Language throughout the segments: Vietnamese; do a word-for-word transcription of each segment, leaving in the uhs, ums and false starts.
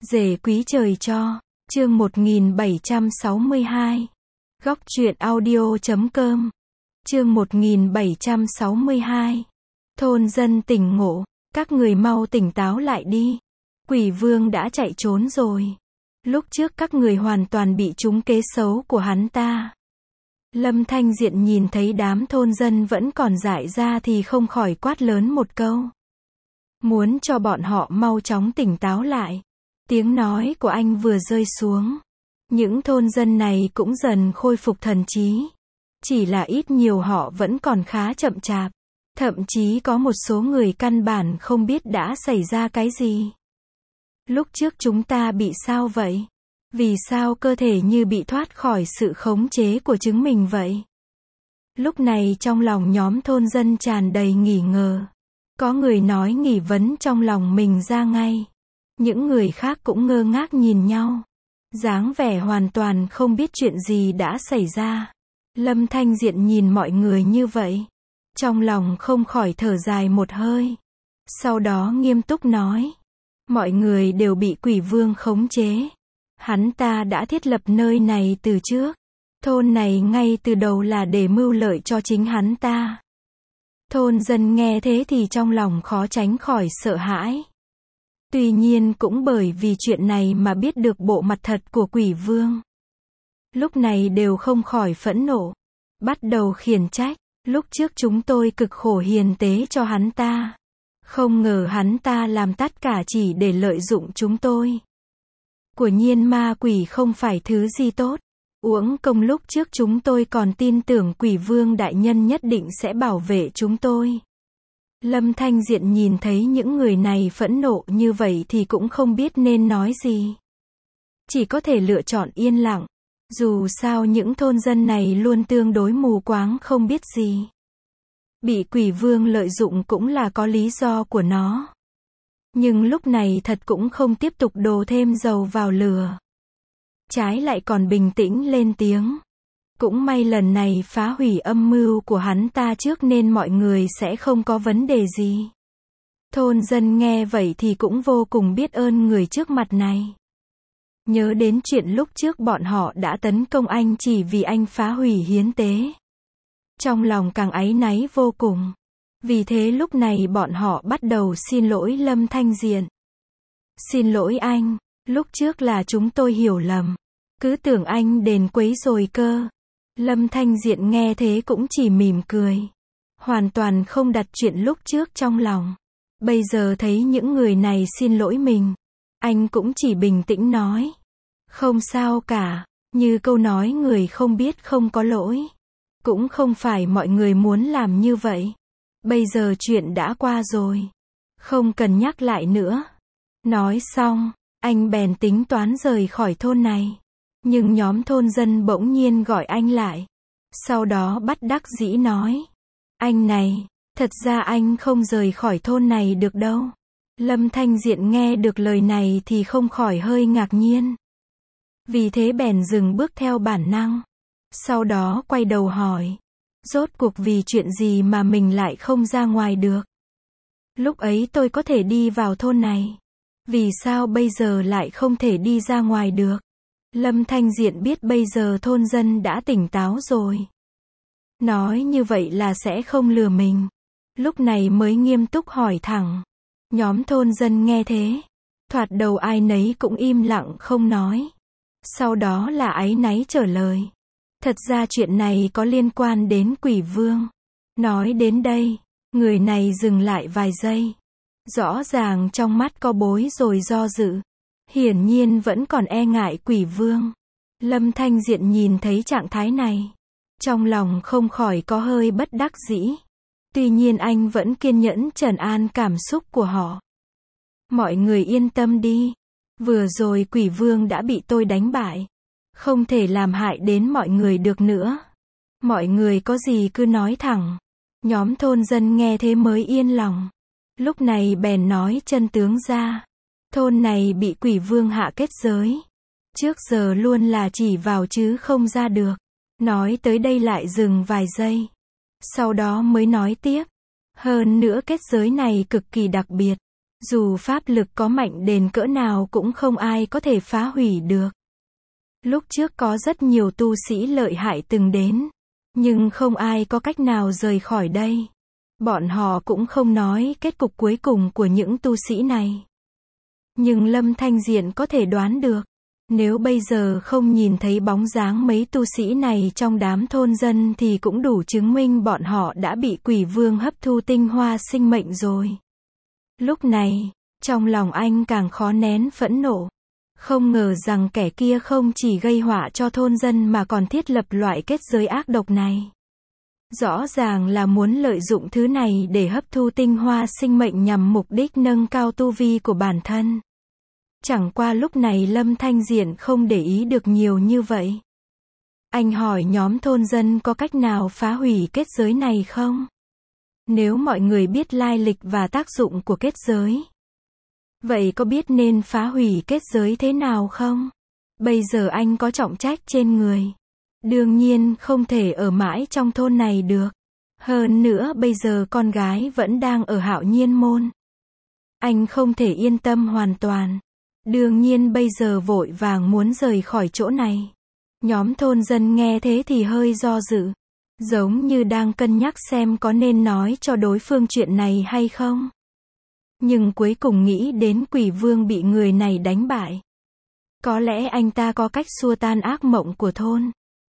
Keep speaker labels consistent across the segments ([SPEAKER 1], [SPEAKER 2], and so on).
[SPEAKER 1] Rể quý trời cho, chương một nghìn bảy trăm sáu mươi hai. Góc truyện audio.com. Chương một nghìn bảy trăm sáu mươi hai. Thôn dân tỉnh ngộ, các người mau tỉnh táo lại đi. Quỷ vương đã chạy trốn rồi. Lúc trước các người hoàn toàn bị trúng kế xấu của hắn ta. Lâm Thanh Diện nhìn thấy đám thôn dân vẫn còn dại ra thì không khỏi quát lớn một câu. Muốn cho bọn họ mau chóng tỉnh táo lại. Tiếng nói của anh vừa rơi xuống. Những thôn dân này cũng dần khôi phục thần trí. Chỉ là ít nhiều họ vẫn còn khá chậm chạp. Thậm chí có một số người căn bản không biết đã xảy ra cái gì. Lúc trước chúng ta bị sao vậy? Vì sao cơ thể như bị thoát khỏi sự khống chế của chính mình vậy? Lúc này trong lòng nhóm thôn dân tràn đầy nghi ngờ. Có người nói nghi vấn trong lòng mình ra ngay. Những người khác cũng ngơ ngác nhìn nhau. Dáng vẻ hoàn toàn không biết chuyện gì đã xảy ra. Lâm Thanh Diện nhìn mọi người như vậy. Trong lòng không khỏi thở dài một hơi. Sau đó nghiêm túc nói. Mọi người đều bị quỷ vương khống chế. Hắn ta đã thiết lập nơi này từ trước. Thôn này ngay từ đầu là để mưu lợi cho chính hắn ta. Thôn dân nghe thế thì trong lòng khó tránh khỏi sợ hãi. Tuy nhiên cũng bởi vì chuyện này mà biết được bộ mặt thật của quỷ vương. Lúc này đều không khỏi phẫn nộ. Bắt đầu khiển trách. Lúc trước chúng tôi cực khổ hiền tế cho hắn ta. Không ngờ hắn ta làm tất cả chỉ để lợi dụng chúng tôi. Quả nhiên ma quỷ không phải thứ gì tốt. Uổng công lúc trước chúng tôi còn tin tưởng quỷ vương đại nhân nhất định sẽ bảo vệ chúng tôi. Lâm Thanh Diện nhìn thấy những người này phẫn nộ như vậy thì cũng không biết nên nói gì. Chỉ có thể lựa chọn yên lặng. Dù sao những thôn dân này luôn tương đối mù quáng không biết gì. Bị quỷ vương lợi dụng cũng là có lý do của nó. Nhưng lúc này thật cũng không tiếp tục đổ thêm dầu vào lửa. Trái lại còn bình tĩnh lên tiếng. Cũng may lần này phá hủy âm mưu của hắn ta trước nên mọi người sẽ không có vấn đề gì. Thôn dân nghe vậy thì cũng vô cùng biết ơn người trước mặt này. Nhớ đến chuyện lúc trước bọn họ đã tấn công anh chỉ vì anh phá hủy hiến tế. Trong lòng càng áy náy vô cùng. Vì thế lúc này bọn họ bắt đầu xin lỗi Lâm Thanh Diện. Xin lỗi anh, lúc trước là chúng tôi hiểu lầm. Cứ tưởng anh đền quấy rồi cơ. Lâm Thanh Diện nghe thế cũng chỉ mỉm cười. Hoàn toàn không đặt chuyện lúc trước trong lòng. Bây giờ thấy những người này xin lỗi mình. Anh cũng chỉ bình tĩnh nói. Không sao cả, như câu nói người không biết không có lỗi. Cũng không phải mọi người muốn làm như vậy. Bây giờ chuyện đã qua rồi. Không cần nhắc lại nữa. Nói xong, anh bèn tính toán rời khỏi thôn này. Nhưng nhóm thôn dân bỗng nhiên gọi anh lại. Sau đó bắt đắc dĩ nói. Anh này, thật ra anh không rời khỏi thôn này được đâu. Lâm Thanh Diện nghe được lời này thì không khỏi hơi ngạc nhiên. Vì thế bèn dừng bước theo bản năng. Sau đó quay đầu hỏi. Rốt cuộc vì chuyện gì mà mình lại không ra ngoài được? Lúc ấy tôi có thể đi vào thôn này. Vì sao bây giờ lại không thể đi ra ngoài được? Lâm Thanh Diện biết bây giờ thôn dân đã tỉnh táo rồi. Nói như vậy là sẽ không lừa mình. Lúc này mới nghiêm túc hỏi thẳng. Nhóm thôn dân nghe thế. Thoạt đầu ai nấy cũng im lặng không nói. Sau đó là áy náy trả lời. Thật ra chuyện này có liên quan đến quỷ vương. Nói đến đây, người này dừng lại vài giây. Rõ ràng trong mắt có bối rồi do dự. Hiển nhiên vẫn còn e ngại quỷ vương. Lâm Thanh Diện nhìn thấy trạng thái này. Trong lòng không khỏi có hơi bất đắc dĩ. Tuy nhiên anh vẫn kiên nhẫn trấn an cảm xúc của họ. Mọi người yên tâm đi. Vừa rồi quỷ vương đã bị tôi đánh bại. Không thể làm hại đến mọi người được nữa. Mọi người có gì cứ nói thẳng. Nhóm thôn dân nghe thế mới yên lòng. Lúc này bèn nói chân tướng ra. Thôn này bị quỷ vương hạ kết giới. Trước giờ luôn là chỉ vào chứ không ra được. Nói tới đây lại dừng vài giây. Sau đó mới nói tiếp. Hơn nữa kết giới này cực kỳ đặc biệt. Dù pháp lực có mạnh đến cỡ nào cũng không ai có thể phá hủy được. Lúc trước có rất nhiều tu sĩ lợi hại từng đến, nhưng không ai có cách nào rời khỏi đây. Bọn họ cũng không nói kết cục cuối cùng của những tu sĩ này. Nhưng Lâm Thanh Diện có thể đoán được, nếu bây giờ không nhìn thấy bóng dáng mấy tu sĩ này trong đám thôn dân thì cũng đủ chứng minh bọn họ đã bị quỷ vương hấp thu tinh hoa sinh mệnh rồi. Lúc này, trong lòng anh càng khó nén phẫn nộ. Không ngờ rằng kẻ kia không chỉ gây họa cho thôn dân mà còn thiết lập loại kết giới ác độc này. Rõ ràng là muốn lợi dụng thứ này để hấp thu tinh hoa sinh mệnh nhằm mục đích nâng cao tu vi của bản thân. Chẳng qua lúc này Lâm Thanh Diện không để ý được nhiều như vậy. Anh hỏi nhóm thôn dân có cách nào phá hủy kết giới này không? Nếu mọi người biết lai lịch và tác dụng của kết giới, vậy có biết nên phá hủy kết giới thế nào không? Bây giờ anh có trọng trách trên người. Đương nhiên không thể ở mãi trong thôn này được. Hơn nữa bây giờ con gái vẫn đang ở Hạo Nhiên môn. Anh không thể yên tâm hoàn toàn. Đương nhiên bây giờ vội vàng muốn rời khỏi chỗ này. Nhóm thôn dân nghe thế thì hơi do dự. Giống như đang cân nhắc xem có nên nói cho đối phương chuyện này hay không. Nhưng cuối cùng nghĩ đến quỷ vương bị người này đánh bại. Có lẽ anh ta có cách xua tan ác mộng của thôn.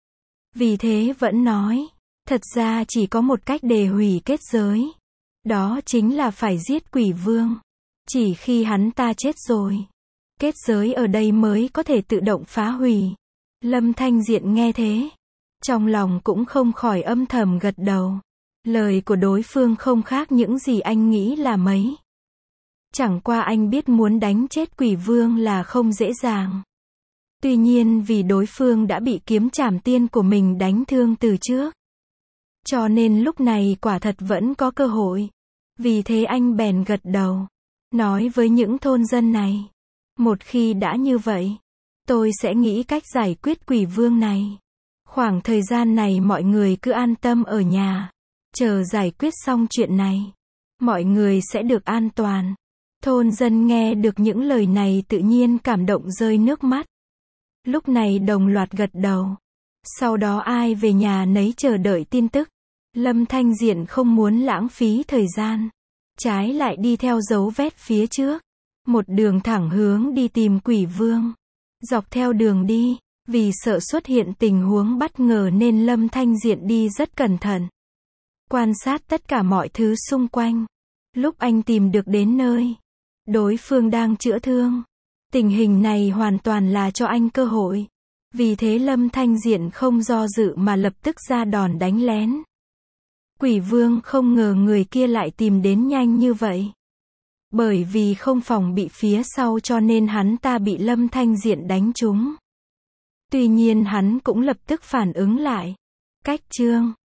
[SPEAKER 1] Vì thế vẫn nói, thật ra chỉ có một cách để hủy kết giới. Đó chính là phải giết quỷ vương. Chỉ khi hắn ta chết rồi, kết giới ở đây mới có thể tự động phá hủy. Lâm Thanh Diện nghe thế, trong lòng cũng không khỏi âm thầm gật đầu. Lời của đối phương không khác những gì anh nghĩ là mấy. Chẳng qua anh biết muốn đánh chết quỷ vương là không dễ dàng. Tuy nhiên vì đối phương đã bị kiếm trảm tiên của mình đánh thương từ trước, cho nên lúc này quả thật vẫn có cơ hội. Vì thế anh bèn gật đầu, nói với những thôn dân này, một khi đã như vậy, tôi sẽ nghĩ cách giải quyết quỷ vương này. Khoảng thời gian này mọi người cứ an tâm ở nhà, chờ giải quyết xong chuyện này, mọi người sẽ được an toàn. Thôn dân nghe được những lời này tự nhiên cảm động rơi nước mắt. Lúc này đồng loạt gật đầu. Sau đó ai về nhà nấy chờ đợi tin tức. Lâm Thanh Diện không muốn lãng phí thời gian. Trái lại đi theo dấu vết phía trước. Một đường thẳng hướng đi tìm quỷ vương. Dọc theo đường đi, vì sợ xuất hiện tình huống bất ngờ nên Lâm Thanh Diện đi rất cẩn thận. Quan sát tất cả mọi thứ xung quanh. Lúc anh tìm được đến nơi, đối phương đang chữa thương. Tình hình này hoàn toàn là cho anh cơ hội. Vì thế Lâm Thanh Diện không do dự mà lập tức ra đòn đánh lén. Quỷ vương không ngờ người kia lại tìm đến nhanh như vậy. Bởi vì không phòng bị phía sau cho nên hắn ta bị Lâm Thanh Diện đánh trúng. Tuy nhiên hắn cũng lập tức phản ứng lại. Cách chương